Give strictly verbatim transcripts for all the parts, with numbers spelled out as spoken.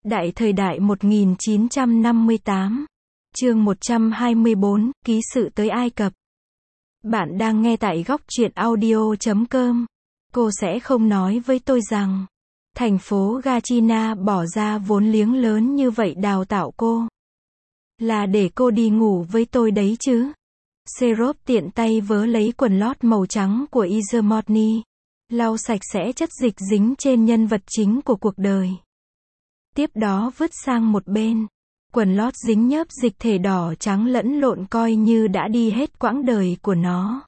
Đại thời đại một nghìn chín trăm năm mươi tám. Chương một trăm hai mươi bốn, ký sự tới Ai Cập. Bạn đang nghe tại góc truyện audio chấm com. Cô sẽ không nói với tôi rằng thành phố Gachina bỏ ra vốn liếng lớn như vậy đào tạo cô. Là để cô đi ngủ với tôi đấy chứ. Serop tiện tay vớ lấy quần lót màu trắng của Izermotny, lau sạch sẽ chất dịch dính trên nhân vật chính của cuộc đời. Tiếp đó vứt sang một bên. Quần lót dính nhớp dịch thể đỏ trắng lẫn lộn coi như đã đi hết quãng đời của nó.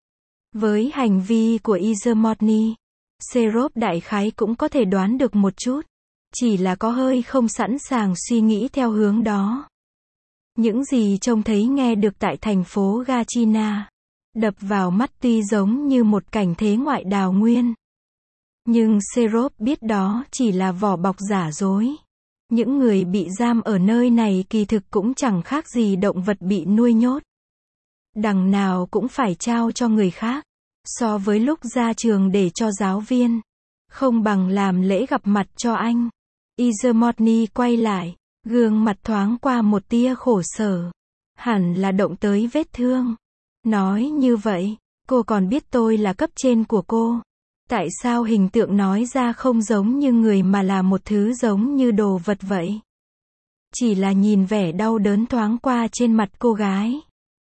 Với hành vi của Izermotny, Serop đại khái cũng có thể đoán được một chút. Chỉ là có hơi không sẵn sàng suy nghĩ theo hướng đó. Những gì trông thấy nghe được tại thành phố Gachina đập vào mắt tuy giống như một cảnh thế ngoại đào nguyên. Nhưng Serop biết đó chỉ là vỏ bọc giả dối. Những người bị giam ở nơi này kỳ thực cũng chẳng khác gì động vật bị nuôi nhốt. Đằng nào cũng phải trao cho người khác. So với lúc ra trường để cho giáo viên, không bằng làm lễ gặp mặt cho anh. Izermotny quay lại, gương mặt thoáng qua một tia khổ sở. Hẳn là động tới vết thương. Nói như vậy, cô còn biết tôi là cấp trên của cô. Tại sao hình tượng nói ra không giống như người mà là một thứ giống như đồ vật vậy? Chỉ là nhìn vẻ đau đớn thoáng qua trên mặt cô gái.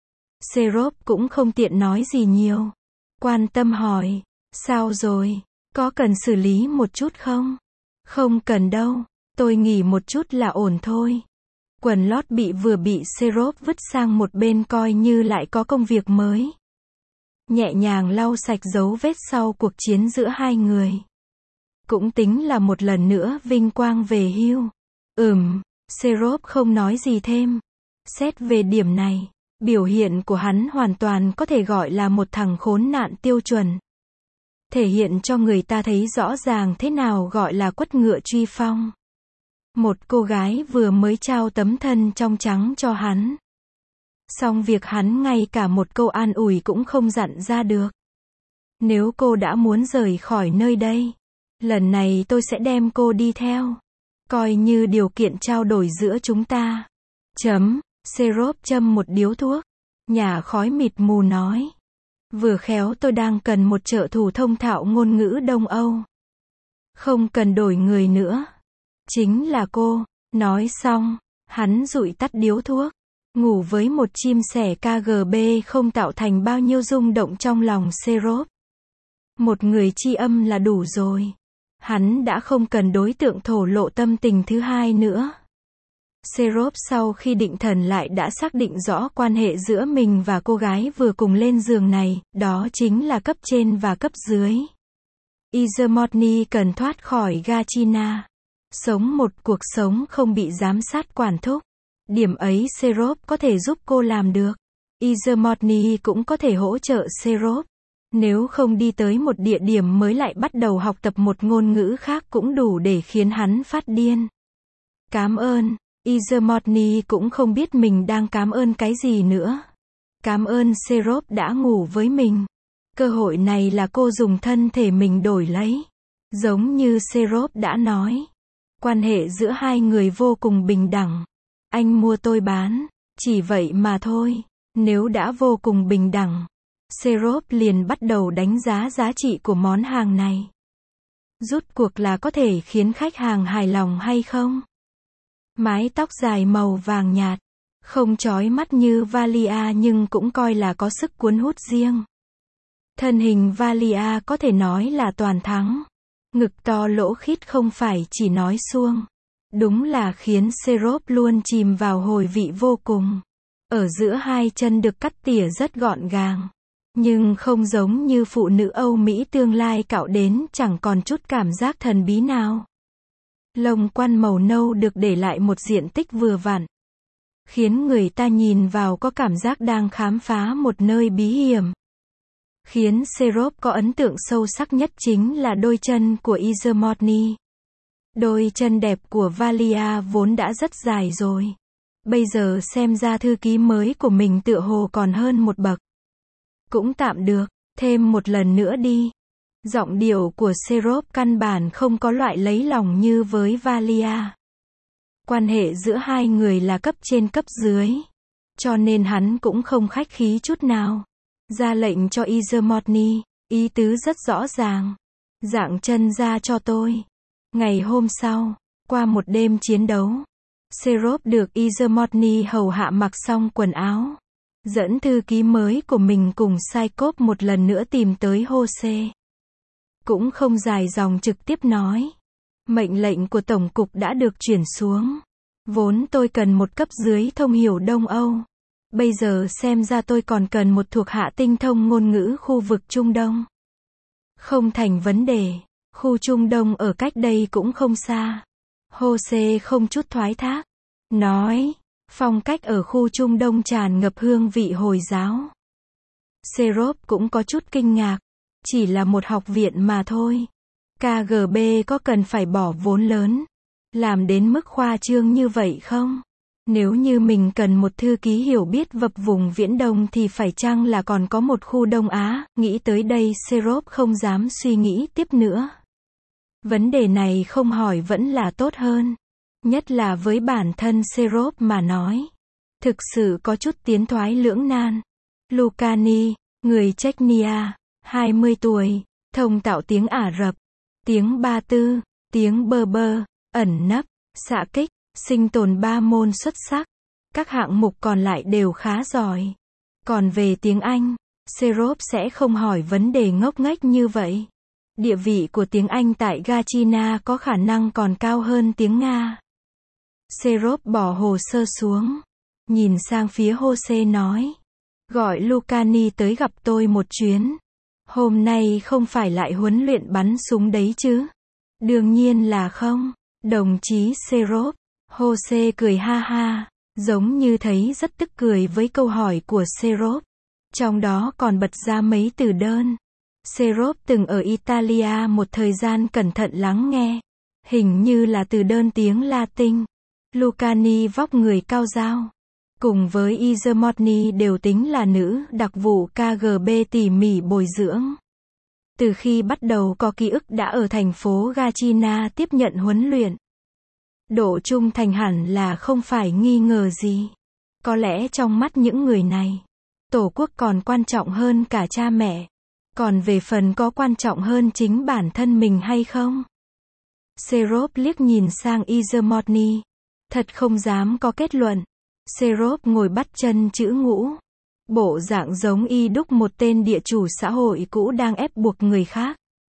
Serop cũng không tiện nói gì nhiều. Quan tâm hỏi, sao rồi, có cần xử lý một chút không? Không cần đâu, tôi nghỉ một chút là ổn thôi. Quần lót bị vừa bị Serop vứt sang một bên coi như lại có công việc mới. Nhẹ nhàng lau sạch dấu vết sau cuộc chiến giữa hai người. Cũng tính là một lần nữa vinh quang về hưu. Ừm, Serop không nói gì thêm. Xét về điểm này, biểu hiện của hắn hoàn toàn có thể gọi là một thằng khốn nạn tiêu chuẩn. Thể hiện cho người ta thấy rõ ràng thế nào gọi là quất ngựa truy phong. Một cô gái vừa mới trao tấm thân trong trắng cho hắn. Song việc hắn ngay cả một câu an ủi cũng không dặn ra được. Nếu cô đã muốn rời khỏi nơi đây, lần này tôi sẽ đem cô đi theo. Coi như điều kiện trao đổi giữa chúng ta. Chấm, Serop châm một điếu thuốc. Nhả khói mịt mù nói. Vừa khéo tôi đang cần một trợ thủ thông thạo ngôn ngữ Đông Âu. Không cần đổi người nữa. Chính là cô. Nói xong, hắn dụi tắt điếu thuốc. Ngủ với một chim sẻ ca giê bê không tạo thành bao nhiêu rung động trong lòng Serop. Một người tri âm là đủ rồi. Hắn đã không cần đối tượng thổ lộ tâm tình thứ hai nữa. Serop sau khi định thần lại đã xác định rõ quan hệ giữa mình và cô gái vừa cùng lên giường này, đó chính là cấp trên và cấp dưới. Izermotny cần thoát khỏi Gachina. Sống một cuộc sống không bị giám sát quản thúc. Điểm ấy Serop có thể giúp cô làm được. Izermotny cũng có thể hỗ trợ Serop. Nếu không đi tới một địa điểm mới lại bắt đầu học tập một ngôn ngữ khác cũng đủ để khiến hắn phát điên. Cảm ơn. Izermotny cũng không biết mình đang cảm ơn cái gì nữa. Cảm ơn Serop đã ngủ với mình. Cơ hội này là cô dùng thân thể mình đổi lấy. Giống như Serop đã nói. Quan hệ giữa hai người vô cùng bình đẳng. Anh mua tôi bán. Chỉ vậy mà thôi. Nếu đã vô cùng bình đẳng, Serop liền bắt đầu đánh giá giá trị của món hàng này. Rút cuộc là có thể khiến khách hàng hài lòng hay không? Mái tóc dài màu vàng nhạt. Không chói mắt như Valia nhưng cũng coi là có sức cuốn hút riêng. Thân hình Valia có thể nói là toàn thắng. Ngực to lỗ khít không phải chỉ nói suông. Đúng là khiến Serop luôn chìm vào hồi vị vô cùng. Ở giữa hai chân được cắt tỉa rất gọn gàng. Nhưng không giống như phụ nữ Âu Mỹ tương lai cạo đến chẳng còn chút cảm giác thần bí nào. Lông quăn màu nâu được để lại một diện tích vừa vặn. Khiến người ta nhìn vào có cảm giác đang khám phá một nơi bí hiểm. Khiến Serop có ấn tượng sâu sắc nhất chính là đôi chân của Izermotny. Đôi chân đẹp của Valia vốn đã rất dài rồi. Bây giờ xem ra thư ký mới của mình tựa hồ còn hơn một bậc. Cũng tạm được, thêm một lần nữa đi. Giọng điệu của Serop căn bản không có loại lấy lòng như với Valia. Quan hệ giữa hai người là cấp trên cấp dưới. Cho nên hắn cũng không khách khí chút nào. Ra lệnh cho Izermotny, ý tứ rất rõ ràng. Dạng chân ra cho tôi. Ngày hôm sau, qua một đêm chiến đấu, Serov được Izermotny hầu hạ mặc xong quần áo. Dẫn thư ký mới của mình cùng Saikov một lần nữa tìm tới Jose. Cũng không dài dòng trực tiếp nói. Mệnh lệnh của Tổng cục đã được chuyển xuống. Vốn tôi cần một cấp dưới thông hiểu Đông Âu. Bây giờ xem ra tôi còn cần một thuộc hạ tinh thông ngôn ngữ khu vực Trung Đông. Không thành vấn đề. Khu Trung Đông ở cách đây cũng không xa. Jose không chút thoái thác. Nói, phong cách ở khu Trung Đông tràn ngập hương vị Hồi giáo. Serov cũng có chút kinh ngạc. Chỉ là một học viện mà thôi. ca giê bê có cần phải bỏ vốn lớn, làm đến mức khoa trương như vậy không? Nếu như mình cần một thư ký hiểu biết vập vùng Viễn Đông thì phải chăng là còn có một khu Đông Á? Nghĩ tới đây Serov không dám suy nghĩ tiếp nữa. Vấn đề này không hỏi vẫn là tốt hơn. Nhất là với bản thân Serov mà nói. Thực sự có chút tiến thoái lưỡng nan. Lucani, người Chechnya, hai mươi tuổi, thông tạo tiếng Ả Rập, tiếng Ba Tư, tiếng Berber, ẩn nấp, xạ kích, sinh tồn ba môn xuất sắc. Các hạng mục còn lại đều khá giỏi. Còn về tiếng Anh, Serov sẽ không hỏi vấn đề ngốc nghếch như vậy. Địa vị của tiếng Anh tại Gachina có khả năng còn cao hơn tiếng Nga. Serov bỏ hồ sơ xuống. Nhìn sang phía Jose nói. Gọi Lucani tới gặp tôi một chuyến. Hôm nay không phải lại huấn luyện bắn súng đấy chứ? Đương nhiên là không. Đồng chí Serov. Jose cười ha ha. Giống như thấy rất tức cười với câu hỏi của Serov. Trong đó còn bật ra mấy từ đơn. Serov từng ở Italia một thời gian cẩn thận lắng nghe. Hình như là từ đơn tiếng Latin. Lucani vóc người cao ráo. Cùng với Izermotny đều tính là nữ đặc vụ ca giê bê tỉ mỉ bồi dưỡng. Từ khi bắt đầu có ký ức đã ở thành phố Gachina tiếp nhận huấn luyện. Độ trung thành hẳn là không phải nghi ngờ gì. Có lẽ trong mắt những người này, Tổ quốc còn quan trọng hơn cả cha mẹ. Còn về phần có quan trọng hơn chính bản thân mình hay không? Serov liếc nhìn sang Izermotny. Thật không dám có kết luận. Serov ngồi bắt chân chữ ngũ. Bộ dạng giống y đúc một tên địa chủ xã hội cũ đang ép buộc người khác.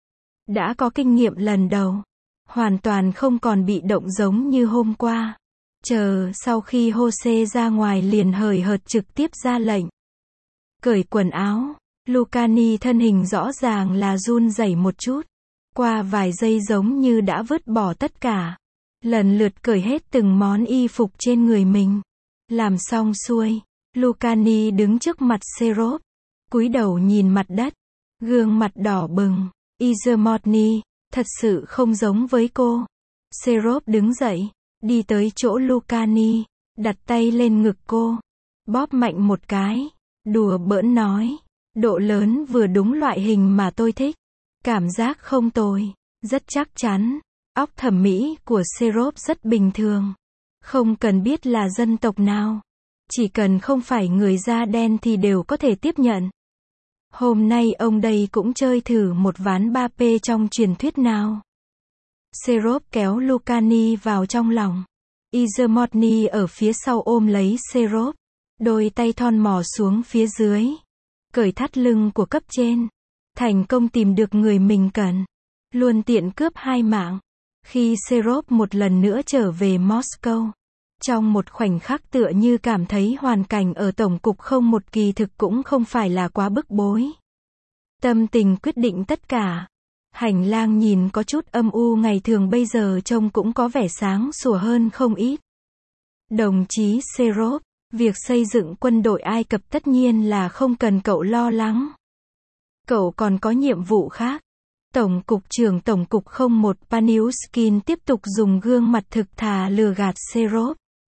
Đã có kinh nghiệm lần đầu. Hoàn toàn không còn bị động giống như hôm qua. Chờ sau khi Jose ra ngoài liền hời hợt trực tiếp ra lệnh. Cởi quần áo. Lucani thân hình rõ ràng là run rẩy một chút. Qua vài giây giống như đã vứt bỏ tất cả. Lần lượt cởi hết từng món y phục trên người mình. Làm xong xuôi. Lucani đứng trước mặt Serov. Cúi đầu nhìn mặt đất. Gương mặt đỏ bừng. Izermotny, thật sự không giống với cô. Serov đứng dậy. Đi tới chỗ Lucani. Đặt tay lên ngực cô. Bóp mạnh một cái. Đùa bỡn nói. Độ lớn vừa đúng loại hình mà tôi thích. Cảm giác không tồi. Rất chắc chắn. Óc thẩm mỹ của Serov rất bình thường. Không cần biết là dân tộc nào. Chỉ cần không phải người da đen thì đều có thể tiếp nhận. Hôm nay ông đây cũng chơi thử một ván ba P trong truyền thuyết nào. Serov kéo Lucani vào trong lòng. Izermotny ở phía sau ôm lấy Serov. Đôi tay thon mò xuống phía dưới. Cởi thắt lưng của cấp trên. Thành công tìm được người mình cần. Luôn tiện cướp hai mạng. Khi Serov một lần nữa trở về Moscow. Trong một khoảnh khắc tựa như cảm thấy hoàn cảnh ở tổng cục không một kỳ thực cũng không phải là quá bức bối. Tâm tình quyết định tất cả. Hành lang nhìn có chút âm u ngày thường bây giờ trông cũng có vẻ sáng sủa hơn không ít. Đồng chí Serov, việc xây dựng quân đội Ai Cập tất nhiên là không cần cậu lo lắng. Cậu còn có nhiệm vụ khác. Tổng cục trưởng Tổng cục không một Paniushkin tiếp tục dùng gương mặt thực thà lừa gạt Serov.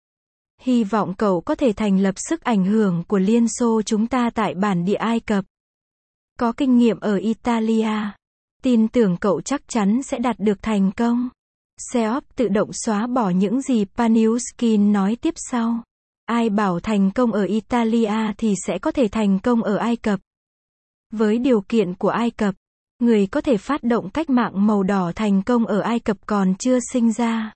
Hy vọng cậu có thể thành lập sức ảnh hưởng của Liên Xô chúng ta tại bản địa Ai Cập. Có kinh nghiệm ở Italia. Tin tưởng cậu chắc chắn sẽ đạt được thành công. Cheops tự động xóa bỏ những gì Paniushkin nói tiếp sau. Ai bảo thành công ở Italia thì sẽ có thể thành công ở Ai Cập. Với điều kiện của Ai Cập, người có thể phát động cách mạng màu đỏ thành công ở Ai Cập còn chưa sinh ra.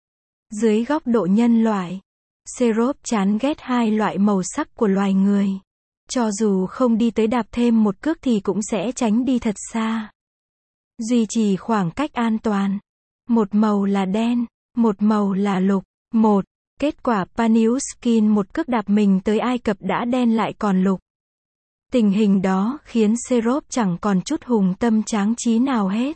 Dưới góc độ nhân loại, Cheops chán ghét hai loại màu sắc của loài người. Cho dù không đi tới đạp thêm một cước thì cũng sẽ tránh đi thật xa. Duy trì khoảng cách an toàn. Một màu là đen, một màu là lục. Một. Kết quả Paniushkin một cước đạp mình tới Ai Cập đã đen lại còn lục. Tình hình đó khiến Cheops chẳng còn chút hùng tâm tráng trí nào hết.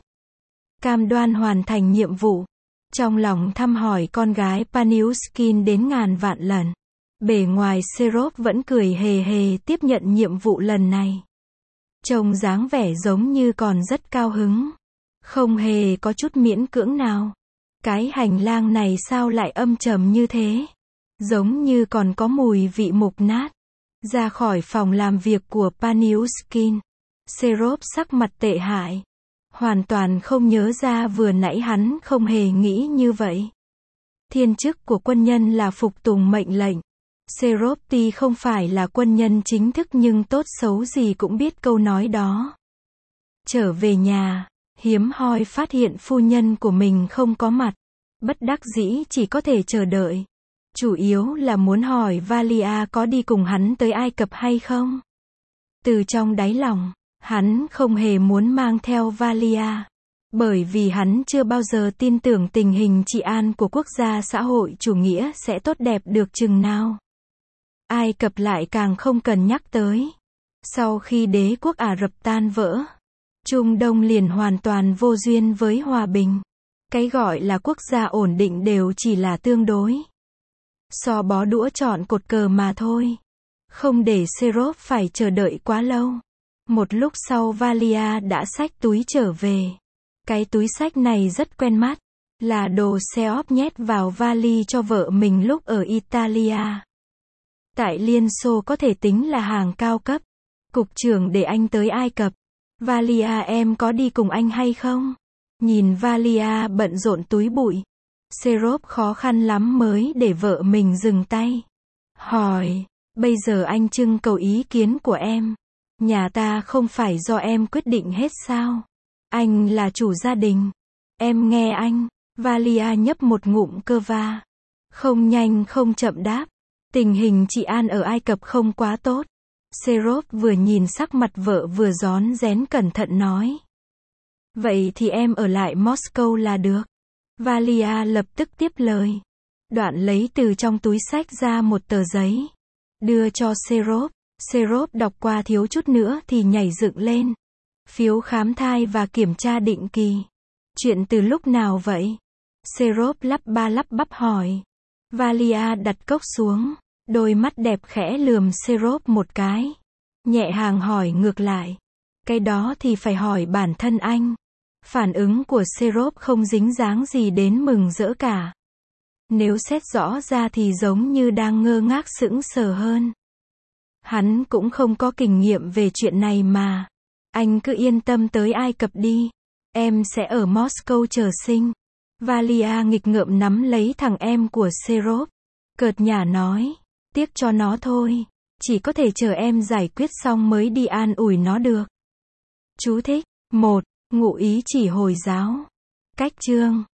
Cam đoan hoàn thành nhiệm vụ. Trong lòng thăm hỏi con gái Paniushkin đến ngàn vạn lần. Bề ngoài Cheops vẫn cười hề hề tiếp nhận nhiệm vụ lần này. Trông dáng vẻ giống như còn rất cao hứng. Không hề có chút miễn cưỡng nào. Cái hành lang này sao lại âm trầm như thế? Giống như còn có mùi vị mục nát. Ra khỏi phòng làm việc của Paniushkin, Cheops sắc mặt tệ hại. Hoàn toàn không nhớ ra vừa nãy hắn không hề nghĩ như vậy. Thiên chức của quân nhân là phục tùng mệnh lệnh. Cheops tuy không phải là quân nhân chính thức nhưng tốt xấu gì cũng biết câu nói đó. Trở về nhà, hiếm hoi phát hiện phu nhân của mình không có mặt. Bất đắc dĩ chỉ có thể chờ đợi. Chủ yếu là muốn hỏi Valia có đi cùng hắn tới Ai Cập hay không. Từ trong đáy lòng, hắn không hề muốn mang theo Valia. Bởi vì hắn chưa bao giờ tin tưởng tình hình trị an của quốc gia xã hội chủ nghĩa sẽ tốt đẹp được chừng nào. Ai Cập lại càng không cần nhắc tới. Sau khi đế quốc Ả Rập tan vỡ, Trung Đông liền hoàn toàn vô duyên với hòa bình. Cái gọi là quốc gia ổn định đều chỉ là tương đối. So bó đũa chọn cột cờ mà thôi. Không để Cheops phải chờ đợi quá lâu. Một lúc sau Valia đã xách túi trở về. Cái túi xách này rất quen mắt. Là đồ Cheops nhét vào vali cho vợ mình lúc ở Italia. Tại Liên Xô có thể tính là hàng cao cấp. Cục trưởng để anh tới Ai Cập. Valia em có đi cùng anh hay không? Nhìn Valia bận rộn túi bụi. Cheops khó khăn lắm mới để vợ mình dừng tay. Hỏi, bây giờ anh trưng cầu ý kiến của em. Nhà ta không phải do em quyết định hết sao? Anh là chủ gia đình. Em nghe anh. Valia nhấp một ngụm cơ va. Không nhanh không chậm đáp. Tình hình trị an ở Ai Cập không quá tốt. Cheops vừa nhìn sắc mặt vợ vừa rón rén cẩn thận nói. Vậy thì em ở lại Moscow là được. Valia lập tức tiếp lời. Đoạn lấy từ trong túi xách ra một tờ giấy. Đưa cho Cheops. Cheops đọc qua thiếu chút nữa thì nhảy dựng lên. Phiếu khám thai và kiểm tra định kỳ. Chuyện từ lúc nào vậy? Cheops lắp ba lắp bắp hỏi. Valia đặt cốc xuống. Đôi mắt đẹp khẽ lườm Cheops một cái. Nhẹ hàng hỏi ngược lại. Cái đó thì phải hỏi bản thân anh. Phản ứng của Cheops không dính dáng gì đến mừng rỡ cả. Nếu xét rõ ra thì giống như đang ngơ ngác sững sờ hơn. Hắn cũng không có kinh nghiệm về chuyện này mà. Anh cứ yên tâm tới Ai Cập đi. Em sẽ ở Moscow chờ sinh. Valia nghịch ngợm nắm lấy thằng em của Cheops. Cợt nhả nói. Tiếc cho nó thôi. Chỉ có thể chờ em giải quyết xong mới đi an ủi nó được. Chú thích. một. Ngụ ý chỉ Hồi giáo. Cách chương.